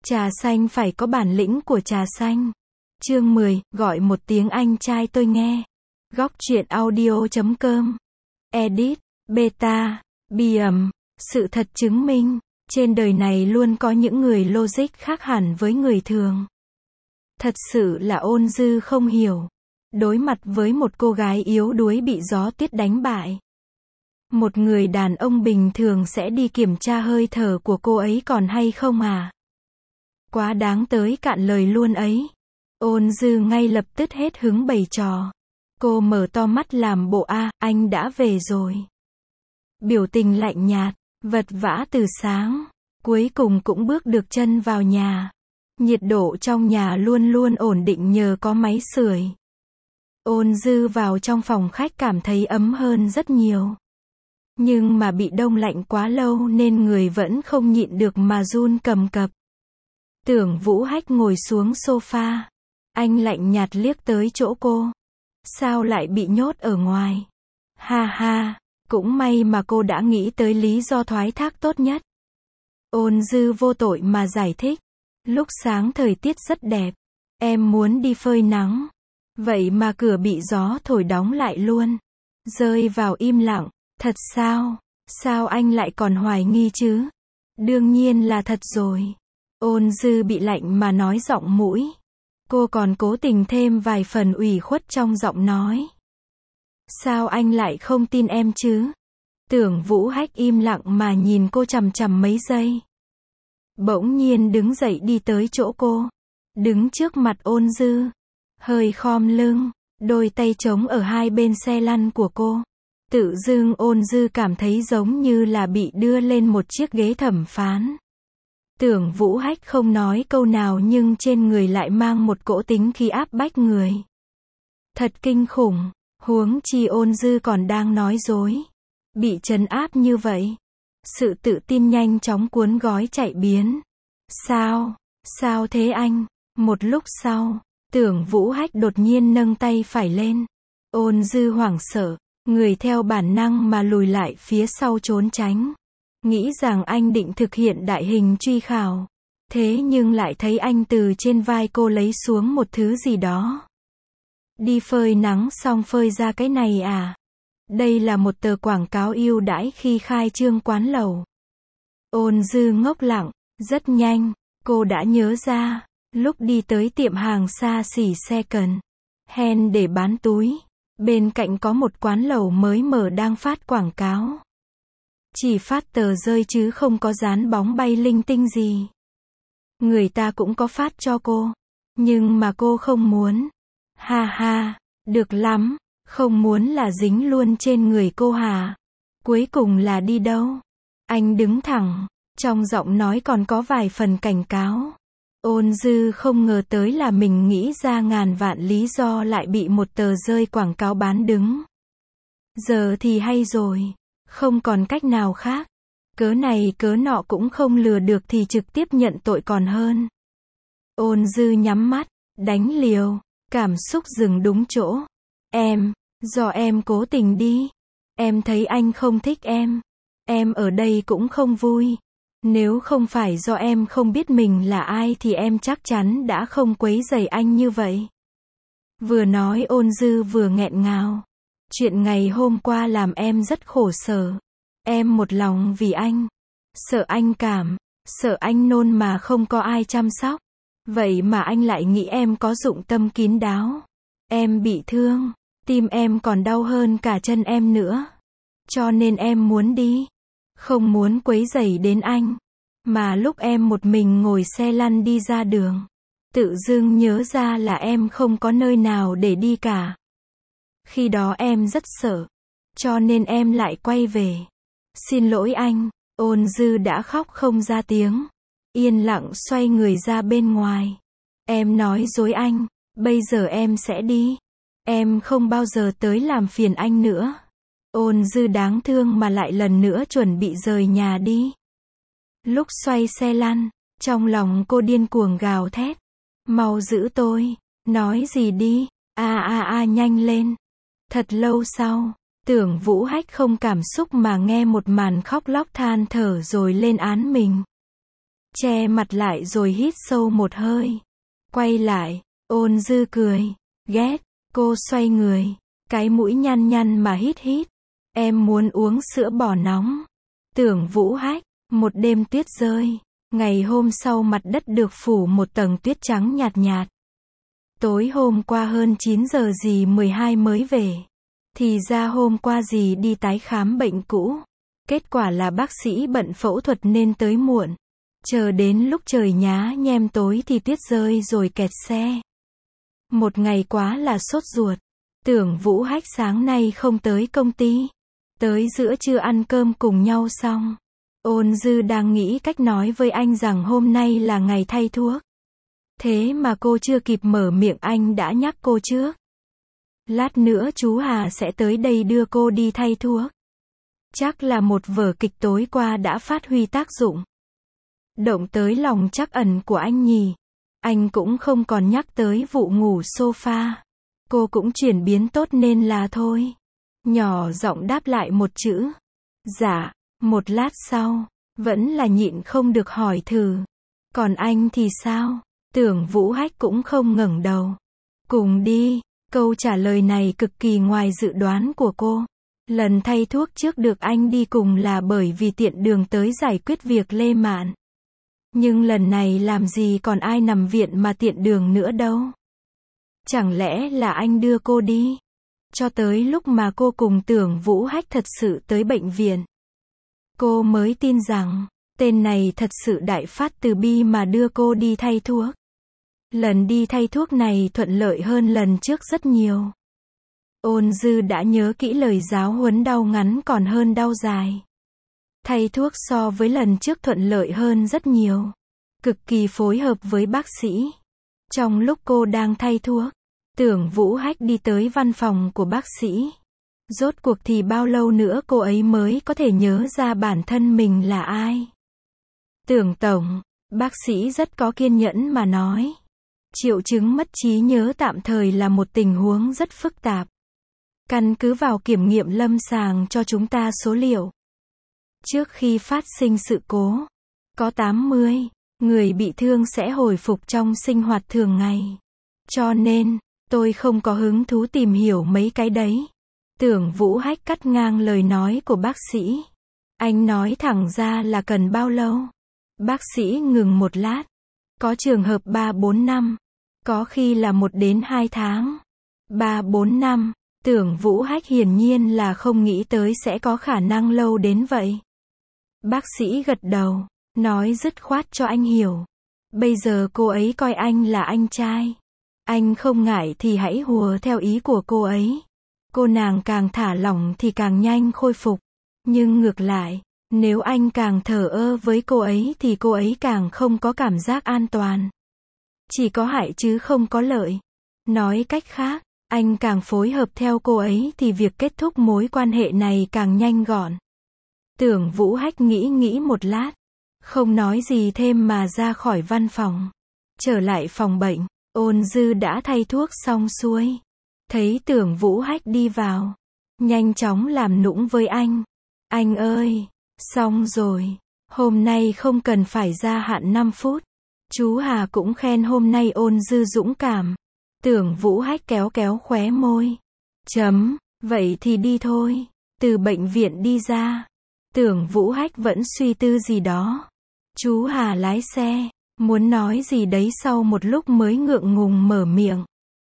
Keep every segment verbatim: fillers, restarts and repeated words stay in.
Trà xanh phải có bản lĩnh của trà xanh. Chương mười, gọi một tiếng anh trai tôi nghe. Góc truyện audio chấm com. Edit, beta, biểm. Sự thật chứng minh, trên đời này luôn có những người logic khác hẳn với người thường. Thật sự là Ôn Dư không hiểu. Đối mặt với một cô gái yếu đuối bị gió tuyết đánh bại. Một người đàn ông bình thường sẽ đi kiểm tra hơi thở của cô ấy còn hay không à? Quá đáng tới cạn lời luôn ấy. Ôn Dư ngay lập tức hết hứng bày trò. Cô mở to mắt làm bộ a, anh đã về rồi. Biểu tình lạnh nhạt, vật vã từ sáng. Cuối cùng cũng bước được chân vào nhà. Nhiệt độ trong nhà luôn luôn ổn định nhờ có máy sưởi. Ôn Dư vào trong phòng khách cảm thấy ấm hơn rất nhiều. Nhưng mà bị đông lạnh quá lâu nên người vẫn không nhịn được mà run cầm cập. Tưởng Vũ Hách ngồi xuống sofa. Anh lạnh nhạt liếc tới chỗ cô. Sao lại bị nhốt ở ngoài? Ha ha, cũng may mà cô đã nghĩ tới lý do thoái thác tốt nhất. Ôn Dư vô tội mà giải thích. Lúc sáng thời tiết rất đẹp. Em muốn đi phơi nắng. Vậy mà cửa bị gió thổi đóng lại luôn. Rơi vào im lặng. Thật sao? Sao anh lại còn hoài nghi chứ? Đương nhiên là thật rồi. Ôn Dư bị lạnh mà nói giọng mũi. Cô còn cố tình thêm vài phần ủy khuất trong giọng nói. Sao anh lại không tin em chứ? Tưởng Vũ Hách im lặng mà nhìn cô chằm chằm mấy giây. Bỗng nhiên đứng dậy đi tới chỗ cô. Đứng trước mặt Ôn Dư. Hơi khom lưng. Đôi tay trống ở hai bên xe lăn của cô. Tự dưng Ôn Dư cảm thấy giống như là bị đưa lên một chiếc ghế thẩm phán. Tưởng Vũ Hách không nói câu nào nhưng trên người lại mang một cỗ tính khí áp bách người. Thật kinh khủng, huống chi Ôn Dư còn đang nói dối. Bị trấn áp như vậy. Sự tự tin nhanh chóng cuốn gói chạy biến. Sao? Sao thế anh? Một lúc sau, Tưởng Vũ Hách đột nhiên nâng tay phải lên. Ôn Dư hoảng sợ. Người theo bản năng mà lùi lại phía sau trốn tránh. Nghĩ rằng anh định thực hiện đại hình truy khảo. Thế nhưng lại thấy anh từ trên vai cô lấy xuống một thứ gì đó. Đi phơi nắng xong phơi ra cái này à? Đây là một tờ quảng cáo ưu đãi khi khai trương quán lẩu. Ôn Dư ngốc lặng, rất nhanh, cô đã nhớ ra, lúc đi tới tiệm hàng xa xỉ second hand để bán túi. Bên cạnh có một quán lẩu mới mở đang phát quảng cáo. Chỉ phát tờ rơi chứ không có dán bóng bay linh tinh gì. Người ta cũng có phát cho cô. Nhưng mà cô không muốn. Ha ha, được lắm. Không muốn là dính luôn trên người cô hả? Cuối cùng là đi đâu? Anh đứng thẳng. Trong giọng nói còn có vài phần cảnh cáo. Ôn Dư không ngờ tới là mình nghĩ ra ngàn vạn lý do lại bị một tờ rơi quảng cáo bán đứng. Giờ thì hay rồi. Không còn cách nào khác. Cớ này cớ nọ cũng không lừa được thì trực tiếp nhận tội còn hơn. Ôn Dư nhắm mắt, đánh liều. Cảm xúc dừng đúng chỗ. Em, do em cố tình đi. Em thấy anh không thích em. Em ở đây cũng không vui. Nếu không phải do em không biết mình là ai thì em chắc chắn đã không quấy rầy anh như vậy. Vừa nói Ôn Dư vừa nghẹn ngào. Chuyện ngày hôm qua làm em rất khổ sở. Em một lòng vì anh. Sợ anh cảm. Sợ anh nôn mà không có ai chăm sóc. Vậy mà anh lại nghĩ em có dụng tâm kín đáo. Em bị thương. Tim em còn đau hơn cả chân em nữa. Cho nên em muốn đi. Không muốn quấy rầy đến anh. Mà lúc em một mình ngồi xe lăn đi ra đường. Tự dưng nhớ ra là em không có nơi nào để đi cả. Khi đó em rất sợ. Cho nên em lại quay về. Xin lỗi anh. Ôn Dư đã khóc không ra tiếng. Yên lặng xoay người ra bên ngoài. Em nói dối anh. Bây giờ em sẽ đi. Em không bao giờ tới làm phiền anh nữa. Ôn Dư đáng thương mà lại lần nữa chuẩn bị rời nhà đi. Lúc xoay xe lăn, trong lòng cô điên cuồng gào thét. Mau giữ tôi. Nói gì đi. A a a nhanh lên. Thật lâu sau, Tưởng Vũ Hách không cảm xúc mà nghe một màn khóc lóc than thở rồi lên án mình. che mặt lại rồi hít sâu một hơi. Quay lại, Ôn Dư cười. Ghét, cô xoay người. Cái mũi nhăn nhăn mà hít hít. Em muốn uống sữa bò nóng. Tưởng Vũ Hách, một đêm tuyết rơi. Ngày hôm sau mặt đất được phủ một tầng tuyết trắng nhạt nhạt. Tối hôm qua hơn chín giờ dì mười hai mới về. Thì ra hôm qua dì đi tái khám bệnh cũ. Kết quả là bác sĩ bận phẫu thuật nên tới muộn. Chờ đến lúc trời nhá nhem tối thì tuyết rơi rồi kẹt xe. Một ngày quá là sốt ruột. Tưởng Vũ Hách sáng nay không tới công ty. Tới giữa trưa ăn cơm cùng nhau xong. Ôn Dư đang nghĩ cách nói với anh rằng hôm nay là ngày thay thuốc. Thế mà cô chưa kịp mở miệng anh đã nhắc cô trước. Lát nữa chú Hà sẽ tới đây đưa cô đi thay thuốc. Chắc là một vở kịch tối qua đã phát huy tác dụng. Động tới lòng trắc ẩn của anh nhỉ. Anh cũng không còn nhắc tới vụ ngủ sofa. Cô cũng chuyển biến tốt nên là thôi. Nhỏ giọng đáp lại một chữ. Dạ. Một lát sau, vẫn là nhịn không được hỏi thử. Còn anh thì sao? Tưởng Vũ Hách cũng không ngẩng đầu. Cùng đi. Câu trả lời này cực kỳ ngoài dự đoán của cô. Lần thay thuốc trước được anh đi cùng là bởi vì tiện đường tới giải quyết việc Lê Mạn. Nhưng lần này làm gì còn ai nằm viện mà tiện đường nữa đâu. Chẳng lẽ là anh đưa cô đi? Cho tới lúc mà cô cùng Tưởng Vũ Hách thật sự tới bệnh viện. Cô mới tin rằng, tên này thật sự đại phát từ bi mà đưa cô đi thay thuốc. Lần đi thay thuốc này thuận lợi hơn lần trước rất nhiều. Ôn Dư đã nhớ kỹ lời giáo huấn đau ngắn còn hơn đau dài. Thay thuốc so với lần trước thuận lợi hơn rất nhiều. Cực kỳ phối hợp với bác sĩ. Trong lúc cô đang thay thuốc, Tưởng Vũ Hách đi tới văn phòng của bác sĩ. Rốt cuộc thì bao lâu nữa cô ấy mới có thể nhớ ra bản thân mình là ai? Tưởng tổng, bác sĩ rất có kiên nhẫn mà nói. Triệu chứng mất trí nhớ tạm thời là một tình huống rất phức tạp. Căn cứ vào kiểm nghiệm lâm sàng cho chúng ta số liệu. Trước khi phát sinh sự cố, có tám mươi người bị thương sẽ hồi phục trong sinh hoạt thường ngày. Cho nên, tôi không có hứng thú tìm hiểu mấy cái đấy. Tưởng Vũ Hách cắt ngang lời nói của bác sĩ. Anh nói thẳng ra là cần bao lâu? Bác sĩ ngừng một lát. Có trường hợp ba bốn năm. Có khi là một đến hai tháng. ba bốn năm. Tưởng Vũ Hách hiển nhiên là không nghĩ tới sẽ có khả năng lâu đến vậy. Bác sĩ gật đầu, nói dứt khoát cho anh hiểu. Bây giờ cô ấy coi anh là anh trai. Anh không ngại thì hãy hùa theo ý của cô ấy. Cô nàng càng thả lỏng thì càng nhanh khôi phục. Nhưng ngược lại, nếu anh càng thờ ơ với cô ấy thì cô ấy càng không có cảm giác an toàn. Chỉ có hại chứ không có lợi. Nói cách khác, anh càng phối hợp theo cô ấy thì việc kết thúc mối quan hệ này càng nhanh gọn. Tưởng Vũ Hách nghĩ nghĩ một lát. Không nói gì thêm mà ra khỏi văn phòng. Trở lại phòng bệnh, Ôn Dư đã thay thuốc xong xuôi. Thấy Tưởng Vũ Hách đi vào. Nhanh chóng làm nũng với anh. Anh ơi, xong rồi. Hôm nay không cần phải gia hạn năm phút. Chú Hà cũng khen hôm nay Ôn Dư dũng cảm. Tưởng Vũ Hách kéo kéo khóe môi. Chấm, vậy thì đi thôi. Từ bệnh viện đi ra. Tưởng Vũ Hách vẫn suy tư gì đó. Chú Hà lái xe, muốn nói gì đấy sau một lúc mới ngượng ngùng mở miệng.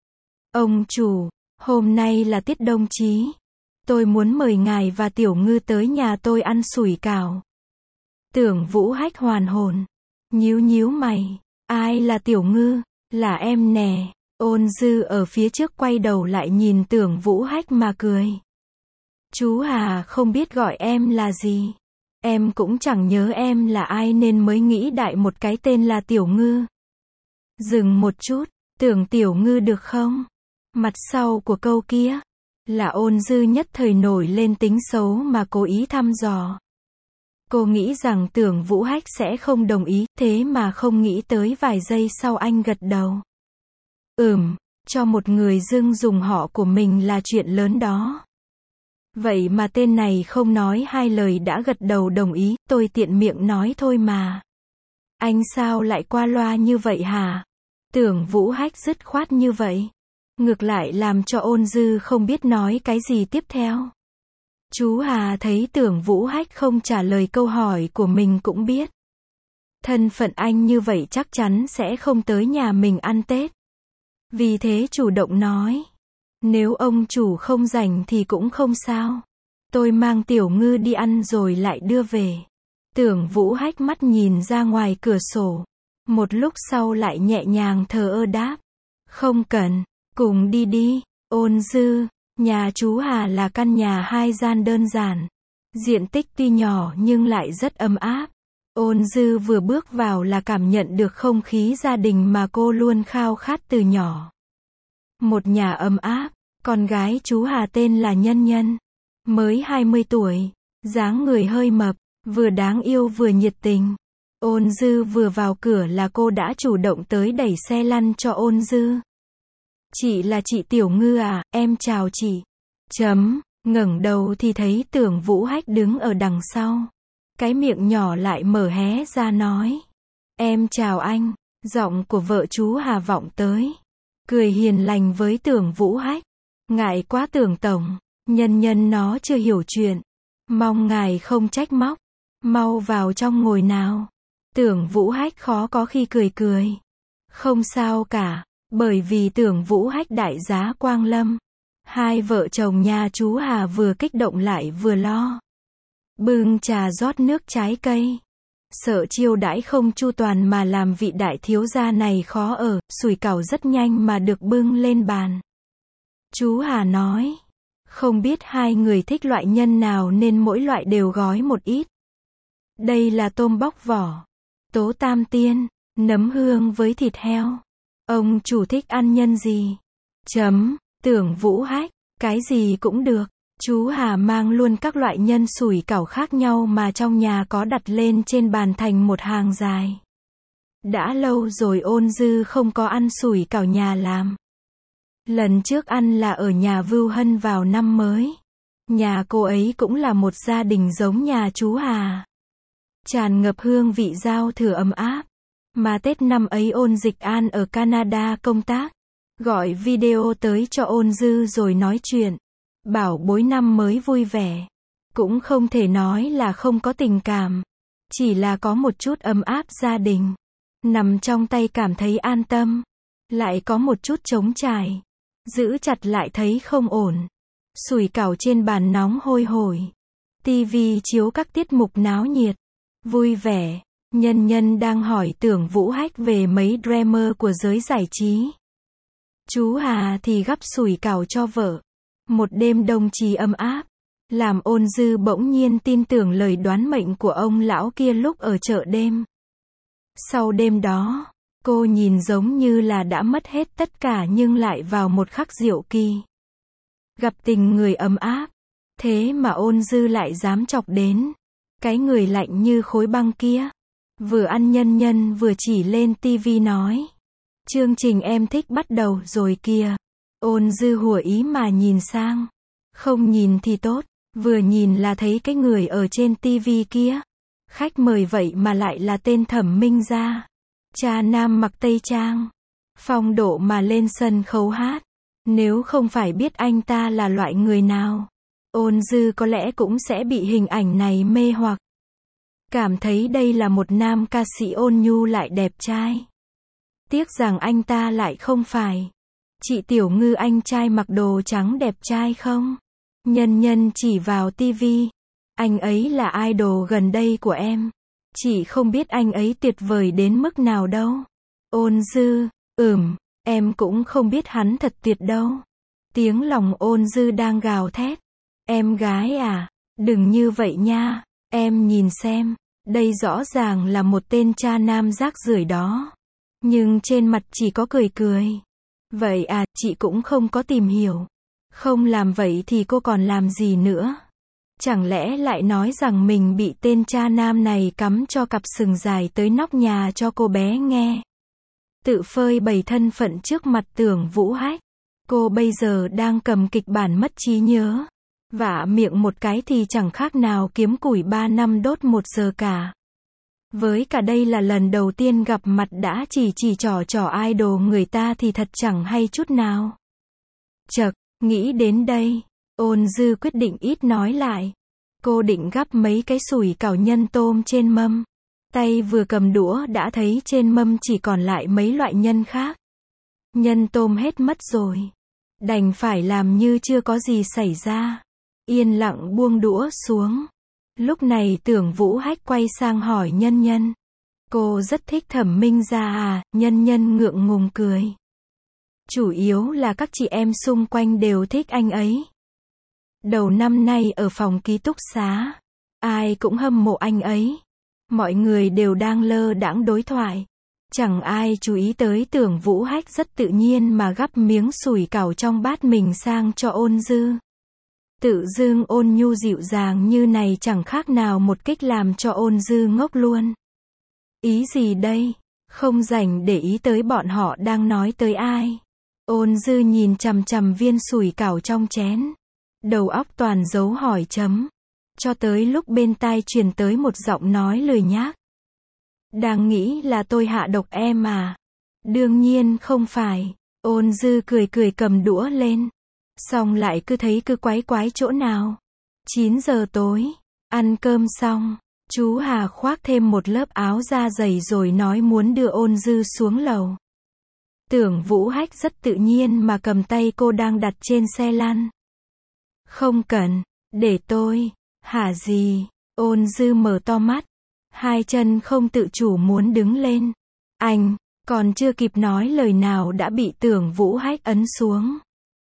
Ông chủ, hôm nay là tiết đông chí. Tôi muốn mời ngài và Tiểu Ngư tới nhà tôi ăn sủi cảo. Tưởng Vũ Hách hoàn hồn. Nhíu nhíu mày. Ai là Tiểu Ngư? Là em nè. Ôn Dư ở phía trước quay đầu lại nhìn Tưởng Vũ Hách mà cười. Chú Hà không biết gọi em là gì. Em cũng chẳng nhớ em là ai nên mới nghĩ đại một cái tên là Tiểu Ngư. Dừng một chút, Tưởng Tiểu Ngư được không? Mặt sau của câu kia, là Ôn Dư nhất thời nổi lên tính xấu mà cố ý thăm dò. Cô nghĩ rằng Tưởng Vũ Hách sẽ không đồng ý, thế mà không nghĩ tới vài giây sau anh gật đầu. Ừm, cho một người dưng dùng họ của mình là chuyện lớn đó. Vậy mà tên này không nói hai lời đã gật đầu đồng ý, tôi tiện miệng nói thôi mà. Anh sao lại qua loa như vậy hả? Tưởng Vũ Hách dứt khoát như vậy. Ngược lại làm cho Ôn Dư không biết nói cái gì tiếp theo. Chú Hà thấy Tưởng Vũ Hách không trả lời câu hỏi của mình cũng biết. Thân phận anh như vậy chắc chắn sẽ không tới nhà mình ăn Tết. Vì thế chủ động nói. Nếu ông chủ không rảnh thì cũng không sao. Tôi mang Tiểu Ngư đi ăn rồi lại đưa về. Tưởng Vũ Hách mắt nhìn ra ngoài cửa sổ. Một lúc sau lại nhẹ nhàng thờ ơ đáp. Không cần, cùng đi đi. Ôn Dư, nhà chú Hà là căn nhà hai gian đơn giản. Diện tích tuy nhỏ nhưng lại rất ấm áp. Ôn Dư vừa bước vào là cảm nhận được không khí gia đình mà cô luôn khao khát từ nhỏ. Một nhà ấm áp, con gái chú Hà tên là Nhân Nhân. Mới hai mươi tuổi, dáng người hơi mập, vừa đáng yêu vừa nhiệt tình. Ôn Dư vừa vào cửa là cô đã chủ động tới đẩy xe lăn cho Ôn Dư. Chị là chị Tiểu Ngư à, em chào chị. Chấm, ngẩng đầu thì thấy Tưởng Vũ Hách đứng ở đằng sau. Cái miệng nhỏ lại mở hé ra nói. Em chào anh, giọng của vợ chú Hà vọng tới. Cười hiền lành với Tưởng Vũ Hách. Ngại quá Tưởng tổng, Nhân Nhân nó chưa hiểu chuyện. Mong ngài không trách móc. Mau vào trong ngồi nào. Tưởng Vũ Hách khó có khi cười cười. Không sao cả, bởi vì Tưởng Vũ Hách đại giá quang lâm. Hai vợ chồng nhà chú Hà vừa kích động lại vừa lo. Bưng trà rót nước trái cây. Sợ chiêu đãi không chu toàn mà làm vị đại thiếu gia này khó ở, sủi cảo rất nhanh mà được bưng lên bàn. Chú Hà nói, không biết hai người thích loại nhân nào nên mỗi loại đều gói một ít. Đây là tôm bóc vỏ, tố tam tiên, nấm hương với thịt heo. Ông chủ thích ăn nhân gì? Chấm, Tưởng Vũ Hách, cái gì cũng được. Chú Hà mang luôn các loại nhân sủi cảo khác nhau mà trong nhà có đặt lên trên bàn thành một hàng dài. Đã lâu rồi Ôn Dư không có ăn sủi cảo nhà làm. Lần trước ăn là ở nhà Vưu Hân vào năm mới. Nhà cô ấy cũng là một gia đình giống nhà chú Hà. Tràn ngập hương vị giao thừa ấm áp. Mà Tết năm ấy Ôn Dịch An ở Canada công tác. Gọi video tới cho Ôn Dư rồi nói chuyện. Bảo bối năm mới vui vẻ. Cũng không thể nói là không có tình cảm. Chỉ là có một chút ấm áp gia đình. Nằm trong tay cảm thấy an tâm. Lại có một chút trống trải. Giữ chặt lại thấy không ổn. Sủi cảo trên bàn nóng hôi hổi. Tivi chiếu các tiết mục náo nhiệt. Vui vẻ. Nhân Nhân đang hỏi Tưởng Vũ Hách về mấy drama của giới giải trí. Chú Hà thì gắp sủi cảo cho vợ. Một đêm đồng chí ấm áp. Làm Ôn Dư bỗng nhiên tin tưởng lời đoán mệnh của ông lão kia lúc ở chợ đêm. Sau đêm đó, cô nhìn giống như là đã mất hết tất cả nhưng lại vào một khắc diệu kỳ. Gặp tình người ấm áp. Thế mà Ôn Dư lại dám chọc đến. Cái người lạnh như khối băng kia. Vừa ăn Nhân Nhân vừa chỉ lên tivi nói. Chương trình em thích bắt đầu rồi kìa. Ôn Dư hùa ý mà nhìn sang. Không nhìn thì tốt. Vừa nhìn là thấy cái người ở trên tivi kia. Khách mời vậy mà lại là tên Thẩm Minh Gia. Cha nam mặc tây trang. Phong độ mà lên sân khấu hát. Nếu không phải biết anh ta là loại người nào. Ôn Dư có lẽ cũng sẽ bị hình ảnh này mê hoặc. Cảm thấy đây là một nam ca sĩ ôn nhu lại đẹp trai. Tiếc rằng anh ta lại không phải. Chị Tiểu Ngư anh trai mặc đồ trắng đẹp trai không? Nhân Nhân chỉ vào tivi. Anh ấy là idol gần đây của em. Chị không biết anh ấy tuyệt vời đến mức nào đâu. Ôn Dư, ừm, em cũng không biết hắn thật tuyệt đâu. Tiếng lòng Ôn Dư đang gào thét. Em gái à, đừng như vậy nha, em nhìn xem, đây rõ ràng là một tên cha nam rác rưởi đó. Nhưng trên mặt chỉ có cười cười. Vậy à, chị cũng không có tìm hiểu. Không làm vậy thì cô còn làm gì nữa? Chẳng lẽ lại nói rằng mình bị tên cha nam này cắm cho cặp sừng dài tới nóc nhà cho cô bé nghe? Tự phơi bày thân phận trước mặt Tưởng Vũ Hách. Cô bây giờ đang cầm kịch bản mất trí nhớ. Vả miệng một cái thì chẳng khác nào kiếm củi ba năm đốt một giờ cả. Với cả đây là lần đầu tiên gặp mặt đã chỉ chỉ trò trò idol người ta thì thật chẳng hay chút nào. Chậc, nghĩ đến đây, Ôn Dư quyết định ít nói lại. Cô định gắp mấy cái sủi cảo nhân tôm trên mâm. Tay vừa cầm đũa đã thấy trên mâm chỉ còn lại mấy loại nhân khác. Nhân tôm hết mất rồi. Đành phải làm như chưa có gì xảy ra. Yên lặng buông đũa xuống. Lúc này Tưởng Vũ Hách quay sang hỏi Nhân Nhân. Cô rất thích Thẩm Minh Gia à? Nhân Nhân ngượng ngùng cười. Chủ yếu là các chị em xung quanh đều thích anh ấy. Đầu năm nay ở phòng ký túc xá, ai cũng hâm mộ anh ấy. Mọi người đều đang lơ đãng đối thoại. Chẳng ai chú ý tới Tưởng Vũ Hách rất tự nhiên mà gắp miếng sủi cảo trong bát mình sang cho Ôn Dư. Tự dưng ôn nhu dịu dàng như này chẳng khác nào một kích làm cho Ôn Dư ngốc luôn. Ý gì đây? Không rảnh để ý tới bọn họ đang nói tới ai. Ôn Dư nhìn chằm chằm viên sủi cảo trong chén. Đầu óc toàn dấu hỏi chấm. Cho tới lúc bên tai truyền tới một giọng nói lười nhác. Đang nghĩ là tôi hạ độc em à? Đương nhiên không phải. Ôn Dư cười cười cầm đũa lên. Xong lại cứ thấy cứ quái quái chỗ nào. chín giờ tối, ăn cơm xong, chú Hà khoác thêm một lớp áo da dày rồi nói muốn đưa Ôn Dư xuống lầu. Tưởng Vũ Hách rất tự nhiên mà cầm tay cô đang đặt trên xe lăn. Không cần, để tôi. Hả gì? Ôn Dư mở to mắt. Hai chân không tự chủ muốn đứng lên. Anh, còn chưa kịp nói lời nào đã bị Tưởng Vũ Hách ấn xuống.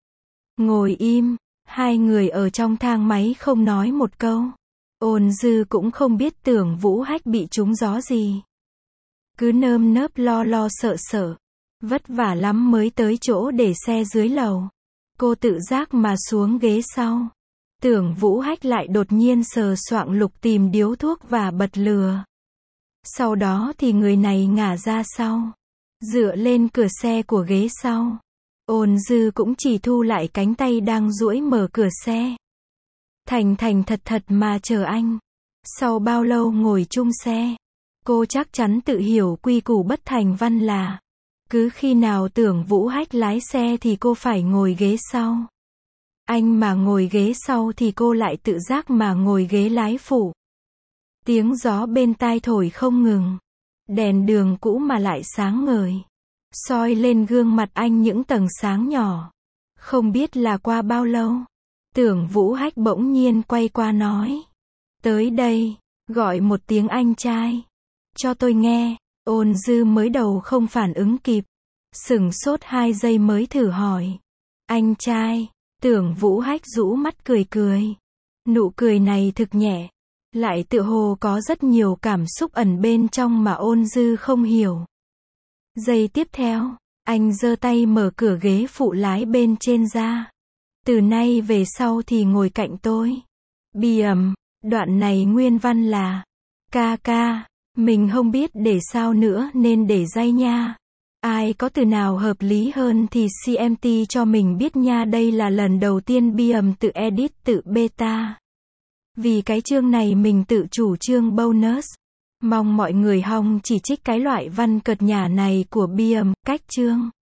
Ngồi im, hai người ở trong thang máy không nói một câu. Ôn Dư cũng không biết Tưởng Vũ Hách bị trúng gió gì. Cứ nơm nớp lo lo sợ sợ. Vất vả lắm mới tới chỗ để xe dưới lầu. Cô tự giác mà xuống ghế sau. Tưởng Vũ Hách lại đột nhiên sờ soạng lục tìm điếu thuốc và bật lửa. Sau đó thì người này ngả ra sau. Dựa lên cửa xe của ghế sau. Ôn Dư cũng chỉ thu lại cánh tay đang duỗi mở cửa xe. Thành thành thật thật mà chờ anh. Sau bao lâu ngồi chung xe, cô chắc chắn tự hiểu quy củ bất thành văn là cứ khi nào Tưởng Vũ Hách lái xe thì cô phải ngồi ghế sau. Anh mà ngồi ghế sau thì cô lại tự giác mà ngồi ghế lái phụ. Tiếng gió bên tai thổi không ngừng. Đèn đường cũ mà lại sáng ngời. Soi lên gương mặt anh những tầng sáng nhỏ. Không biết là qua bao lâu. Tưởng Vũ Hách bỗng nhiên quay qua nói. Tới đây, gọi một tiếng anh trai. Cho tôi nghe. Ôn Dư mới đầu không phản ứng kịp. Sửng sốt hai giây mới thử hỏi. Anh trai. Tưởng Vũ Hách rũ mắt cười cười. Nụ cười này thực nhẹ. Lại tựa hồ có rất nhiều cảm xúc ẩn bên trong mà Ôn Dư không hiểu. Giây tiếp theo, anh giơ tay mở cửa ghế phụ lái bên trên ra. Từ nay về sau thì ngồi cạnh tôi. Bi ầm, đoạn này nguyên văn là ca ca, mình không biết để sao nữa nên để dây nha. Ai có từ nào hợp lý hơn thì xê em tê cho mình biết nha. Đây là lần đầu tiên Bi ầm tự edit tự beta. Vì cái chương này mình tự chủ chương bonus. Mong mọi người hong chỉ trích cái loại văn cợt nhả này của Bi ầm, cách chương.